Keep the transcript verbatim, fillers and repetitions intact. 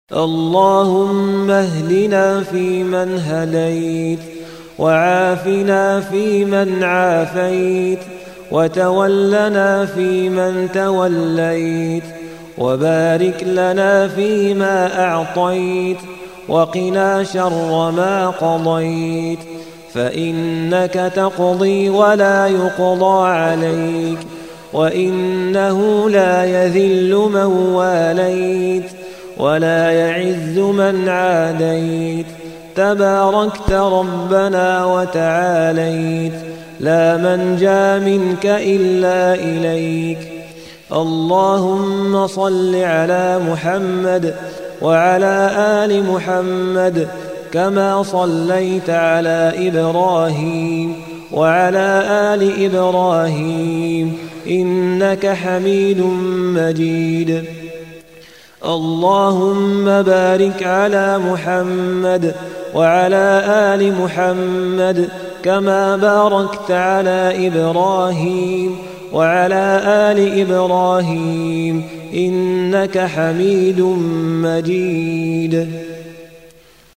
اللهم اهدنا فيمن هديت، وعافنا فيمن عافيت، وتولنا فيمن توليت، وبارك لنا فيما أعطيت، وقنا شر ما قضيت، فإنك تقضي ولا يقضى عليك، وإنه لا يذل من واليت ولا يعز من عاديت، تباركت ربنا وتعاليت، لا منجا منك إلا إليك. اللهم صل على محمد وعلى آل محمد كما صليت على إبراهيم وعلى آل إبراهيم إنك حميد مجيد. اللهم بارك على محمد وعلى آل محمد كما باركت على إبراهيم وعلى آل إبراهيم إنك حميد مجيد.